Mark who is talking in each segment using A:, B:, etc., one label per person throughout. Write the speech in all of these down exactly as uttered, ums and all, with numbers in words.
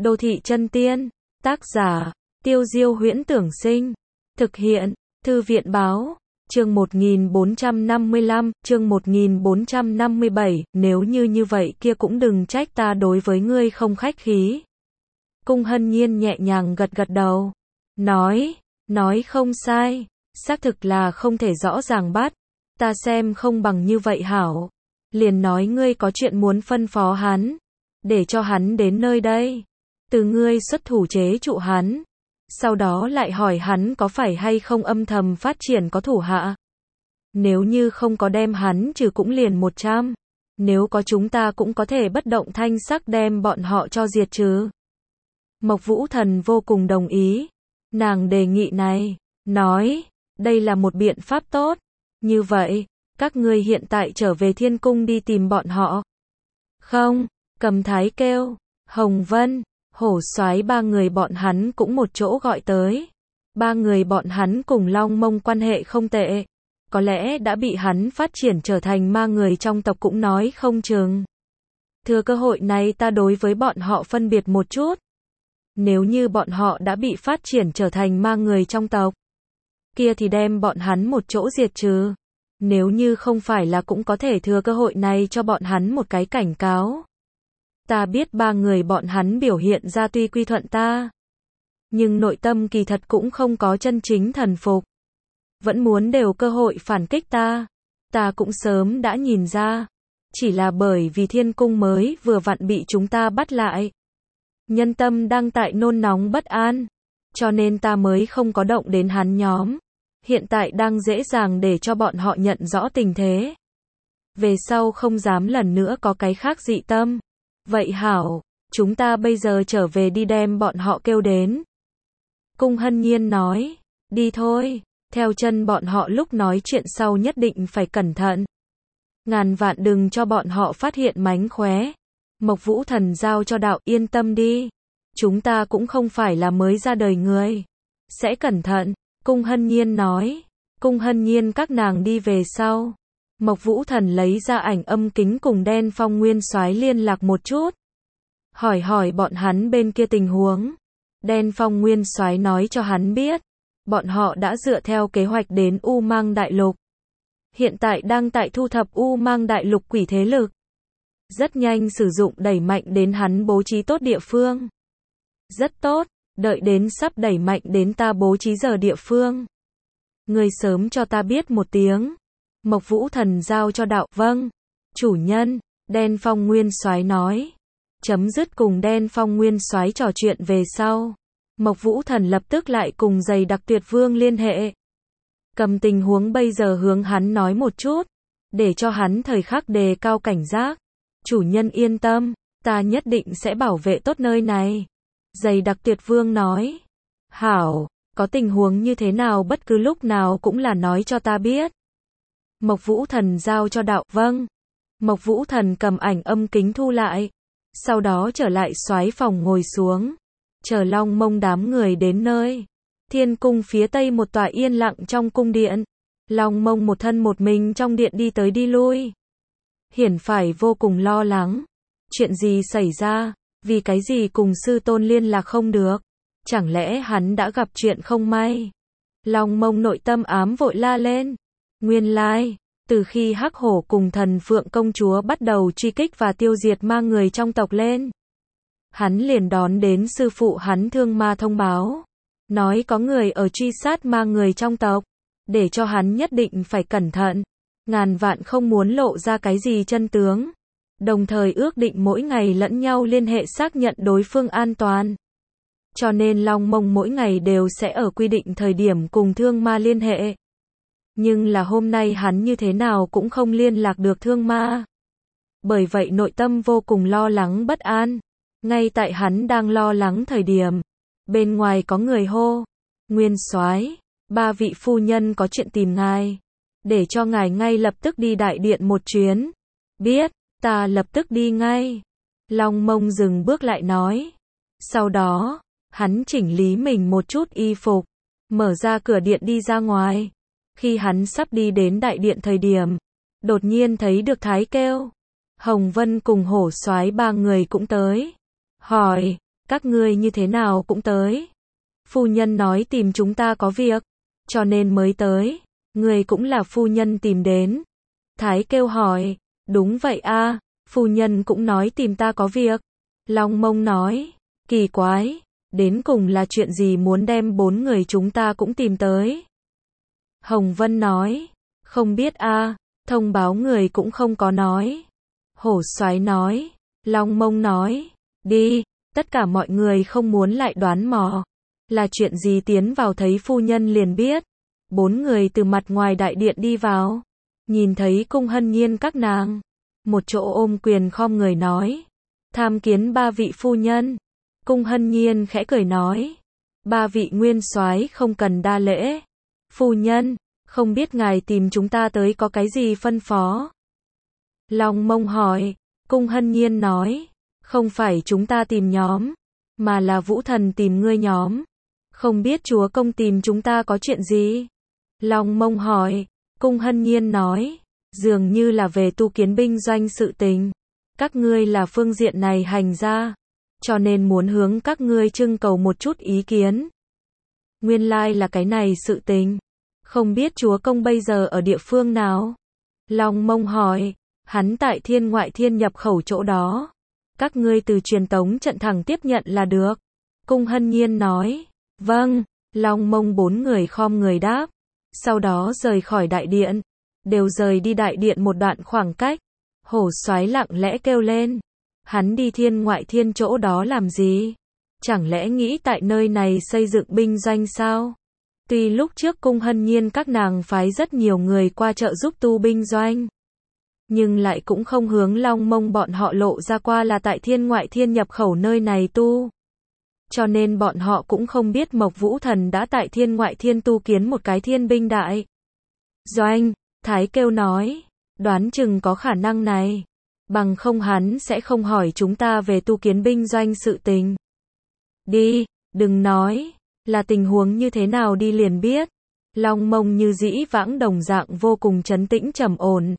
A: Đô thị chân tiên, tác giả, Tiêu Diêu Huyễn Tưởng Sinh, thực hiện, Thư viện Báo, chương một nghìn bốn trăm năm mươi lăm, chương một nghìn bốn trăm năm mươi bảy, nếu như như vậy kia cũng đừng trách ta đối với ngươi không khách khí. Cung Hân Nhiên nhẹ nhàng gật gật đầu, nói, nói không sai, xác thực là không thể rõ ràng bắt, ta xem không bằng như vậy hảo, liền nói ngươi có chuyện muốn phân phó hắn, để cho hắn đến nơi đây, từ ngươi xuất thủ chế trụ hắn, sau đó lại hỏi hắn có phải hay không âm thầm phát triển có thủ hạ. Nếu như không có đem hắn trừ cũng liền một trăm, nếu có chúng ta cũng có thể bất động thanh sắc đem bọn họ cho diệt trừ. Mộc Vũ Thần vô cùng đồng ý, nàng đề nghị này, nói, đây là một biện pháp tốt, như vậy, các ngươi hiện tại trở về Thiên Cung đi tìm bọn họ. Không, Cầm Thái kêu, Hồng Vân, Hổ Soái ba người bọn hắn cũng một chỗ gọi tới. Ba người bọn hắn cùng Long Mông quan hệ không tệ, có lẽ đã bị hắn phát triển trở thành ma người trong tộc cũng nói không chừng. Thừa cơ hội này ta đối với bọn họ phân biệt một chút. Nếu như bọn họ đã bị phát triển trở thành ma người trong tộc, kia thì đem bọn hắn một chỗ diệt trừ. Nếu như không phải là cũng có thể thừa cơ hội này cho bọn hắn một cái cảnh cáo. Ta biết ba người bọn hắn biểu hiện ra tuy quy thuận ta, nhưng nội tâm kỳ thật cũng không có chân chính thần phục. Vẫn muốn đều cơ hội phản kích ta. Ta cũng sớm đã nhìn ra. Chỉ là bởi vì Thiên Cung mới vừa vặn bị chúng ta bắt lại. Nhân tâm đang tại nôn nóng bất an. Cho nên ta mới không có động đến hắn nhóm. Hiện tại đang dễ dàng để cho bọn họ nhận rõ tình thế. Về sau không dám lần nữa có cái khác dị tâm. Vậy hảo, chúng ta bây giờ trở về đi đem bọn họ kêu đến. Cung Hân Nhiên nói, đi thôi, theo chân bọn họ lúc nói chuyện sau nhất định phải cẩn thận. Ngàn vạn đừng cho bọn họ phát hiện mánh khóe. Mộc Vũ Thần giao cho đạo yên tâm đi. Chúng ta cũng không phải là mới ra đời người. Sẽ cẩn thận, Cung Hân Nhiên nói. Cung Hân Nhiên các nàng đi về sau. Mộc Vũ Thần lấy ra ảnh âm kính cùng Đen Phong Nguyên Soái liên lạc một chút. Hỏi hỏi bọn hắn bên kia tình huống. Đen Phong Nguyên Soái nói cho hắn biết, bọn họ đã dựa theo kế hoạch đến U Mang Đại Lục. Hiện tại đang tại thu thập U Mang Đại Lục quỷ thế lực. Rất nhanh sử dụng đẩy mạnh đến hắn bố trí tốt địa phương. Rất tốt, đợi đến sắp đẩy mạnh đến ta bố trí giờ địa phương. Người sớm cho ta biết một tiếng. Mộc Vũ Thần giao cho đạo, vâng, chủ nhân, Đen Phong Nguyên Soái nói. Chấm dứt cùng Đen Phong Nguyên Soái trò chuyện về sau. Mộc Vũ Thần lập tức lại cùng Dày Đặc Tuyệt Vương liên hệ. Cầm tình huống bây giờ hướng hắn nói một chút, để cho hắn thời khắc đề cao cảnh giác. Chủ nhân yên tâm, ta nhất định sẽ bảo vệ tốt nơi này. Dày Đặc Tuyệt Vương nói. Hảo, có tình huống như thế nào bất cứ lúc nào cũng là nói cho ta biết. Mộc Vũ Thần giao cho đạo, vâng. Mộc Vũ Thần cầm ảnh âm kính thu lại. Sau đó trở lại soái phòng ngồi xuống. Chờ Long Mông đám người đến nơi. Thiên Cung phía tây một tòa yên lặng trong cung điện. Long Mông một thân một mình trong điện đi tới đi lui. Hiển phải vô cùng lo lắng. Chuyện gì xảy ra? Vì cái gì cùng sư tôn liên lạc không được? Chẳng lẽ hắn đã gặp chuyện không may? Long Mông nội tâm ám vội la lên. Nguyên lai, từ khi Hắc Hổ cùng Thần Phượng công chúa bắt đầu truy kích và tiêu diệt ma người trong tộc lên, hắn liền đón đến sư phụ hắn Thương Ma thông báo, nói có người ở truy sát ma người trong tộc, để cho hắn nhất định phải cẩn thận, ngàn vạn không muốn lộ ra cái gì chân tướng, đồng thời ước định mỗi ngày lẫn nhau liên hệ xác nhận đối phương an toàn. Cho nên Long Mông mỗi ngày đều sẽ ở quy định thời điểm cùng Thương Ma liên hệ. Nhưng là hôm nay hắn như thế nào cũng không liên lạc được Thương Ma. Bởi vậy nội tâm vô cùng lo lắng bất an. Ngay tại hắn đang lo lắng thời điểm, bên ngoài có người hô, Nguyên Soái, ba vị phu nhân có chuyện tìm ngài, để cho ngài ngay lập tức đi đại điện một chuyến. Biết, ta lập tức đi ngay. Long Mông dừng bước lại nói. Sau đó, hắn chỉnh lý mình một chút y phục, mở ra cửa điện đi ra ngoài. Khi hắn sắp đi đến đại điện thời điểm, đột nhiên thấy được Thái kêu. Hồng Vân cùng Hổ Soái ba người cũng tới. Hỏi, Các ngươi như thế nào cũng tới? Phu nhân nói tìm chúng ta có việc, cho nên mới tới. Người cũng là phu nhân tìm đến. Thái kêu hỏi, đúng vậy a, phu nhân cũng nói tìm ta có việc. Long Mông nói, kỳ quái, đến cùng là chuyện gì muốn đem bốn người chúng ta cũng tìm tới. Hồng Vân nói, không biết a, thông báo người cũng không có nói. Hổ Soái nói, Long Mông nói, đi, tất cả mọi người không muốn lại đoán mò. Là chuyện gì tiến vào thấy phu nhân liền biết. Bốn người từ mặt ngoài đại điện đi vào. Nhìn thấy Cung Hân Nhiên các nàng. Một chỗ ôm quyền khom người nói. Tham kiến ba vị phu nhân. Cung Hân Nhiên khẽ cười nói. Ba vị nguyên soái không cần đa lễ. Phu nhân, không biết ngài tìm chúng ta tới có cái gì phân phó? Long Mông hỏi. Cung Hân Nhiên nói. Không phải chúng ta tìm nhóm, mà là Vũ Thần tìm ngươi nhóm. Không biết chúa công tìm chúng ta có chuyện gì? Long Mông hỏi. Cung Hân Nhiên nói. Dường như là về tu kiến binh doanh sự tình. Các ngươi là phương diện này hành ra, cho nên muốn hướng các ngươi trưng cầu một chút ý kiến. Nguyên lai là cái này sự tình. Không biết chúa công bây giờ ở địa phương nào? Long Mông hỏi. Hắn tại Thiên Ngoại Thiên nhập khẩu chỗ đó. Các ngươi từ truyền tống trận thẳng tiếp nhận là được. Cung Hân Nhiên nói. Vâng. Long Mông bốn người khom người đáp. Sau đó rời khỏi đại điện. Đều rời đi đại điện một đoạn khoảng cách. Hổ Soái lặng lẽ kêu lên. Hắn đi Thiên Ngoại Thiên chỗ đó làm gì? Chẳng lẽ nghĩ tại nơi này xây dựng binh doanh sao? Tuy lúc trước Cung Hân Nhiên các nàng phái rất nhiều người qua trợ giúp tu binh doanh, nhưng lại cũng không hướng Long Mông bọn họ lộ ra qua là tại Thiên Ngoại Thiên nhập khẩu nơi này tu. Cho nên bọn họ cũng không biết Mộc Vũ Thần đã tại Thiên Ngoại Thiên tu kiến một cái thiên binh đại doanh. Thái kêu nói, đoán chừng có khả năng này. Bằng không hắn sẽ không hỏi chúng ta về tu kiến binh doanh sự tình. Đi, đừng nói, là tình huống như thế nào đi liền biết. Long Mông như dĩ vãng đồng dạng vô cùng trấn tĩnh trầm ổn.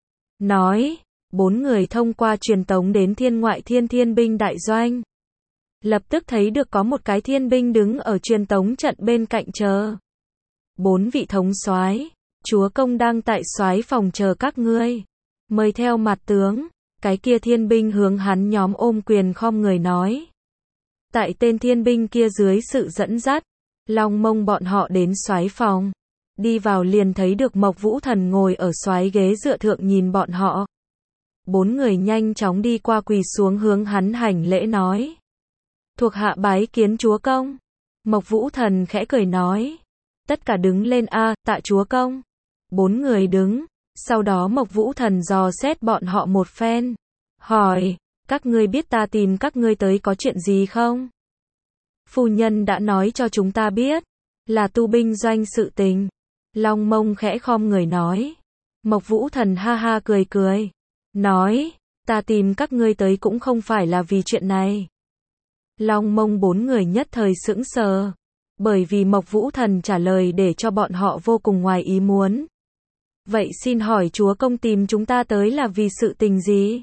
A: Nói, bốn người thông qua truyền tống đến Thiên Ngoại Thiên thiên binh đại doanh. Lập tức thấy được có một cái thiên binh đứng ở truyền tống trận bên cạnh chờ. Bốn vị thống soái, chúa công đang tại soái phòng chờ các ngươi. Mời theo mặt tướng. Cái kia thiên binh hướng hắn nhóm ôm quyền khom người nói. Tại tên thiên binh kia dưới sự dẫn dắt, Long Mông bọn họ đến soái phòng. Đi vào liền thấy được Mộc Vũ Thần ngồi ở soái ghế dựa thượng nhìn bọn họ. Bốn người nhanh chóng đi qua quỳ xuống hướng hắn hành lễ nói. Thuộc hạ bái kiến chúa công. Mộc Vũ Thần khẽ cười nói. Tất cả đứng lên a, tạ chúa công. Bốn người đứng. Sau đó Mộc Vũ Thần dò xét bọn họ một phen. Hỏi, các ngươi biết ta tìm các ngươi tới có chuyện gì không? Phu nhân đã nói cho chúng ta biết. Là tu binh doanh sự tình. Long Mông khẽ khom người nói. Mộc Vũ Thần ha ha cười cười. Nói, ta tìm các ngươi tới cũng không phải là vì chuyện này. Long Mông bốn người nhất thời sững sờ. Bởi vì Mộc Vũ Thần trả lời để cho bọn họ vô cùng ngoài ý muốn. Vậy xin hỏi chúa công tìm chúng ta tới là vì sự tình gì?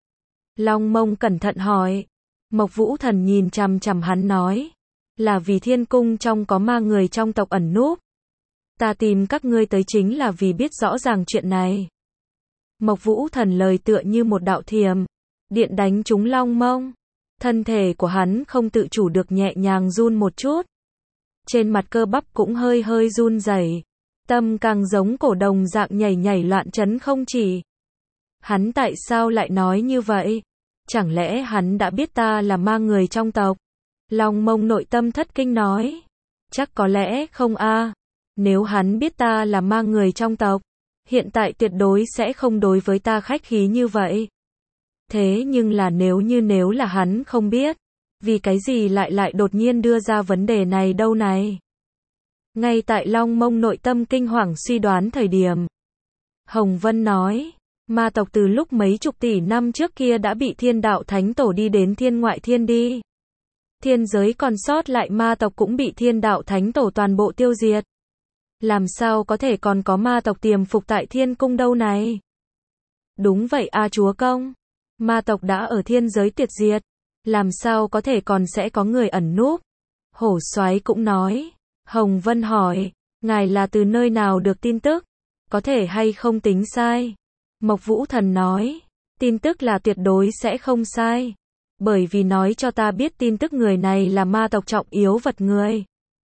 A: Long Mông cẩn thận hỏi. Mộc Vũ Thần nhìn chằm chằm hắn nói. Là vì thiên cung trong có ma người trong tộc ẩn núp. Ta tìm các ngươi tới chính là vì biết rõ ràng chuyện này. Mộc Vũ Thần lời tựa như một đạo thiềm. Điện đánh trúng Long Mông. Thân thể của hắn không tự chủ được nhẹ nhàng run một chút. Trên mặt cơ bắp cũng hơi hơi run rẩy. Tâm càng giống cổ đồng dạng nhảy nhảy loạn chấn không chỉ. Hắn tại sao lại nói như vậy? Chẳng lẽ hắn đã biết ta là ma người trong tộc? Long Mông nội tâm thất kinh nói. Chắc có lẽ không a. Nếu hắn biết ta là ma người trong tộc, hiện tại tuyệt đối sẽ không đối với ta khách khí như vậy. Thế nhưng là nếu như nếu là hắn không biết, vì cái gì lại lại đột nhiên đưa ra vấn đề này đâu này? Ngay tại Long Mông nội tâm kinh hoàng suy đoán thời điểm, Hồng Vân nói, ma tộc từ lúc mấy chục tỷ năm trước kia đã bị Thiên Đạo Thánh Tổ đi đến Thiên Ngoại Thiên đi. Thiên giới còn sót lại ma tộc cũng bị Thiên Đạo Thánh Tổ toàn bộ tiêu diệt. Làm sao có thể còn có ma tộc tiềm phục tại Thiên Cung đâu này? Đúng vậy a chúa công. Ma tộc đã ở thiên giới tuyệt diệt. Làm sao có thể còn sẽ có người ẩn núp? Hổ Soái cũng nói. Hồng Vân hỏi, ngài là từ nơi nào được tin tức? Có thể hay không tính sai? Mộc Vũ Thần nói, tin tức là tuyệt đối sẽ không sai. Bởi vì nói cho ta biết tin tức người này là ma tộc trọng yếu vật người.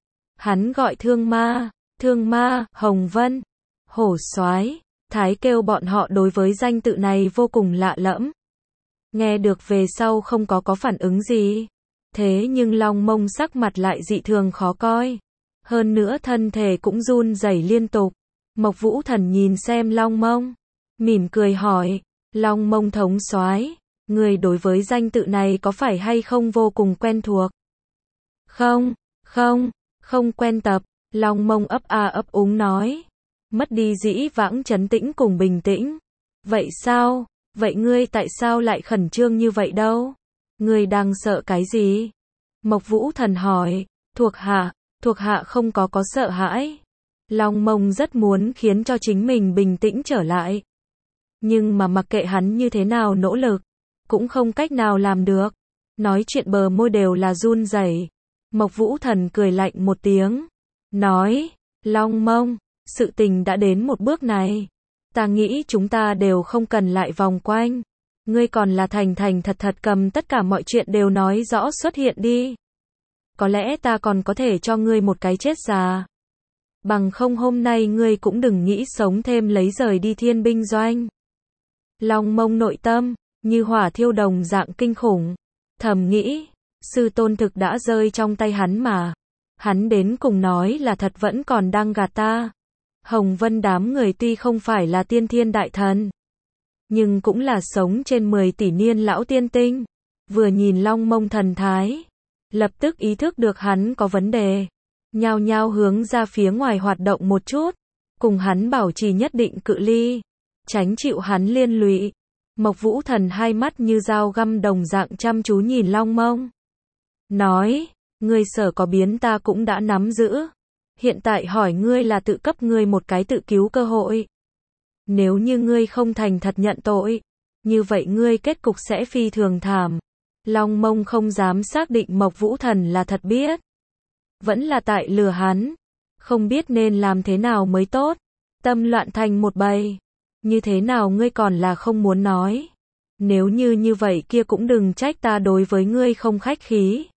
A: Hắn gọi Thương Ma, Thương Ma, Hồng Vân, Hổ Soái, Thái kêu bọn họ đối với danh tự này vô cùng lạ lẫm. Nghe được về sau không có có phản ứng gì. Thế nhưng Long Mông sắc mặt lại dị thường khó coi. Hơn nữa thân thể cũng run rẩy liên tục. Mộc Vũ Thần nhìn xem Long Mông, mỉm cười hỏi, Long Mông thống soái, người đối với danh tự này có phải hay không vô cùng quen thuộc? Không, không, không quen tập, Long Mông ấp a ấp úng nói, mất đi dĩ vãng trấn tĩnh cùng bình tĩnh. Vậy sao, vậy ngươi tại sao lại khẩn trương như vậy đâu? Ngươi đang sợ cái gì? Mộc Vũ Thần hỏi, thuộc hạ, thuộc hạ không có có sợ hãi. Long Mông rất muốn khiến cho chính mình bình tĩnh trở lại. Nhưng mà mặc kệ hắn như thế nào nỗ lực, cũng không cách nào làm được. Nói chuyện bờ môi đều là run rẩy. Mộc Vũ Thần cười lạnh một tiếng. Nói, Long Mông, sự tình đã đến một bước này. Ta nghĩ chúng ta đều không cần lại vòng quanh. Ngươi còn là thành thành thật thật cầm tất cả mọi chuyện đều nói rõ xuất hiện đi. Có lẽ ta còn có thể cho ngươi một cái chết già. Bằng không hôm nay ngươi cũng đừng nghĩ sống thêm lấy rời đi thiên binh doanh. Long Mông nội tâm, như hỏa thiêu đồng dạng kinh khủng. Thầm nghĩ, sư tôn thực đã rơi trong tay hắn mà. Hắn đến cùng nói là thật vẫn còn đang gạt ta. Hồng Vân đám người tuy không phải là tiên thiên đại thần, nhưng cũng là sống trên mười tỷ niên lão tiên tinh. Vừa nhìn Long Mông thần thái, lập tức ý thức được hắn có vấn đề. Nhao nhao hướng ra phía ngoài hoạt động một chút, cùng hắn bảo trì nhất định cự ly, tránh chịu hắn liên lụy. Mộc Vũ Thần hai mắt như dao găm đồng dạng chăm chú nhìn Long Mông. Nói, ngươi sở có biến ta cũng đã nắm giữ. Hiện tại hỏi ngươi là tự cấp ngươi một cái tự cứu cơ hội. Nếu như ngươi không thành thật nhận tội, như vậy ngươi kết cục sẽ phi thường thảm. Long Mông không dám xác định Mộc Vũ Thần là thật biết, vẫn là tại lừa hắn. Không biết nên làm thế nào mới tốt. Tâm loạn thành một bầy. Như thế nào ngươi còn là không muốn nói. Nếu như như vậy kia cũng đừng trách ta đối với ngươi không khách khí.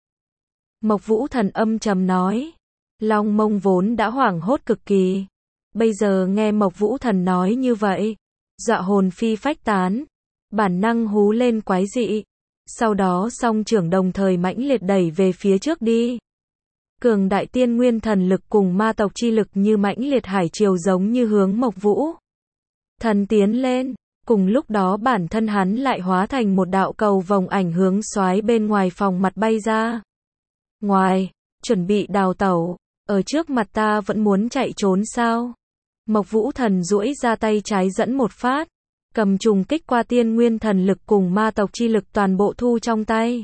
A: Mộc Vũ Thần âm trầm nói. Long Mông vốn đã hoảng hốt cực kỳ. Bây giờ nghe Mộc Vũ Thần nói như vậy, dọa hồn phi phách tán, bản năng hú lên quái dị. Sau đó song trưởng đồng thời mãnh liệt đẩy về phía trước đi. Cường đại tiên nguyên thần lực cùng ma tộc chi lực như mãnh liệt hải triều giống như hướng Mộc Vũ Thần tiến lên. Cùng lúc đó bản thân hắn lại hóa thành một đạo cầu vòng ảnh hướng xoáy bên ngoài phòng mặt bay ra. Ngoài, chuẩn bị đào tẩu, ở trước mặt ta vẫn muốn chạy trốn sao? Mộc Vũ Thần duỗi ra tay trái dẫn một phát, cầm trùng kích qua tiên nguyên thần lực cùng ma tộc chi lực toàn bộ thu trong tay.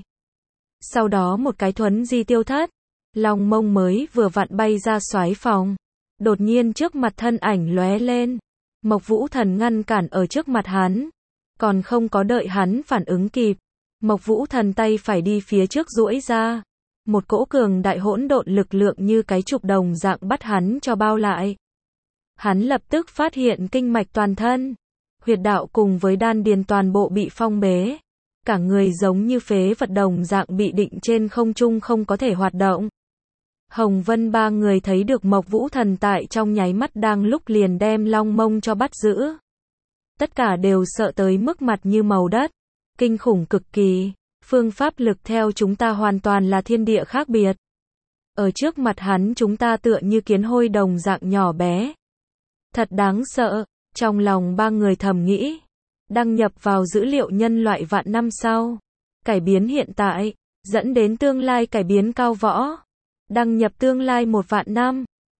A: Sau đó một cái thuấn di tiêu thất, Long Mông mới vừa vặn bay ra xoáy phòng. Đột nhiên trước mặt thân ảnh lóe lên. Mộc Vũ Thần ngăn cản ở trước mặt hắn. Còn không có đợi hắn phản ứng kịp. Mộc Vũ Thần tay phải đi phía trước duỗi ra. Một cỗ cường đại hỗn độn lực lượng như cái trục đồng dạng bắt hắn cho bao lại. Hắn lập tức phát hiện kinh mạch toàn thân. Huyệt đạo cùng với đan điền toàn bộ bị phong bế. Cả người giống như phế vật đồng dạng bị định trên không trung không có thể hoạt động. Hồng Vân ba người thấy được Mộc Vũ Thần tại trong nháy mắt đang lúc liền đem Long Mông cho bắt giữ. Tất cả đều sợ tới mức mặt như màu đất. Kinh khủng cực kỳ. Phương pháp lực theo chúng ta hoàn toàn là thiên địa khác biệt. Ở trước mặt hắn chúng ta tựa như kiến hôi đồng dạng nhỏ bé. Thật đáng sợ. Trong lòng ba người thầm nghĩ. Đăng nhập vào dữ liệu nhân loại vạn năm sau. Cải biến hiện tại. Dẫn đến tương lai cải biến cao võ. Đăng nhập tương lai một vạn năm.